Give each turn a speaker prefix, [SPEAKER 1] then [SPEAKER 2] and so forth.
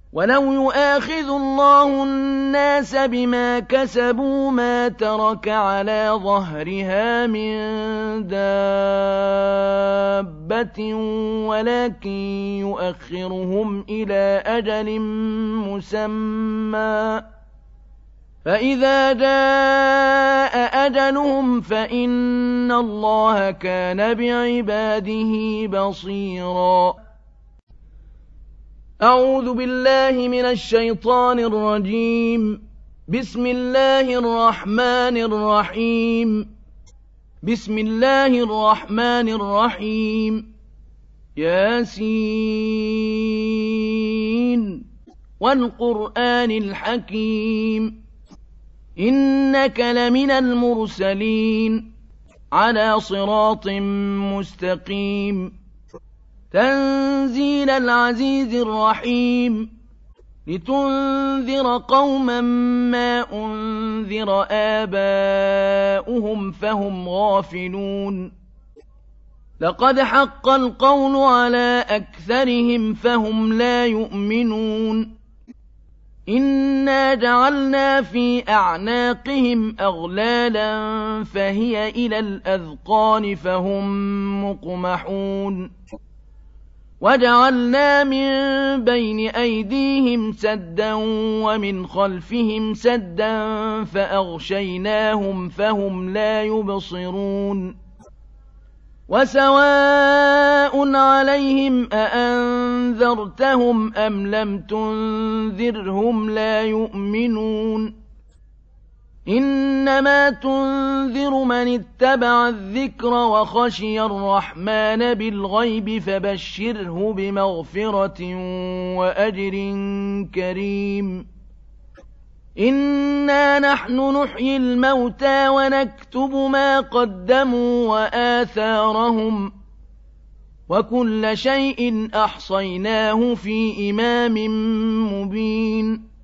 [SPEAKER 1] وَلَوْ يُؤَاخِذُ اللَّهُ النَّاسَ بِمَا كَسَبُوا مَا تَرَكَ عَلَىٰ ظَهْرِهَا مِن دَابَّةٍ وَلَٰكِن يُؤَخِّرُهُمْ إِلَىٰ أَجَلٍ مُّسَمًّى ۖ فَإِذَا جَاءَ أَجَلُهُمْ فَإِنَّ اللَّهَ كَانَ بِعِبَادِهِ بَصِيرًا. أعوذ بالله من الشيطان الرجيم. بسم الله الرحمن الرحيم. بسم الله الرحمن الرحيم. ياسين والقرآن الحكيم إنك لمن المرسلين على صراط مستقيم تنزيل العزيز الرحيم لتنذر قوما ما أنذر آباؤهم فهم غافلون لقد حق القول على أكثرهم فهم لا يؤمنون إنا جعلنا في أعناقهم أغلالا فهي إلى الأذقان فهم مقمحون وجعلنا من بين أيديهم سدا ومن خلفهم سدا فأغشيناهم فهم لا يبصرون وسواء عليهم أأنذرتهم أم لم تنذرهم لا يؤمنون إنما تنذر من اتبع الذكر وخشي الرحمن بالغيب فبشره بمغفرة وأجر كريم إنا نحن نحيي الموتى ونكتب ما قدموا وآثارهم وكل شيء أحصيناه في إمام مبين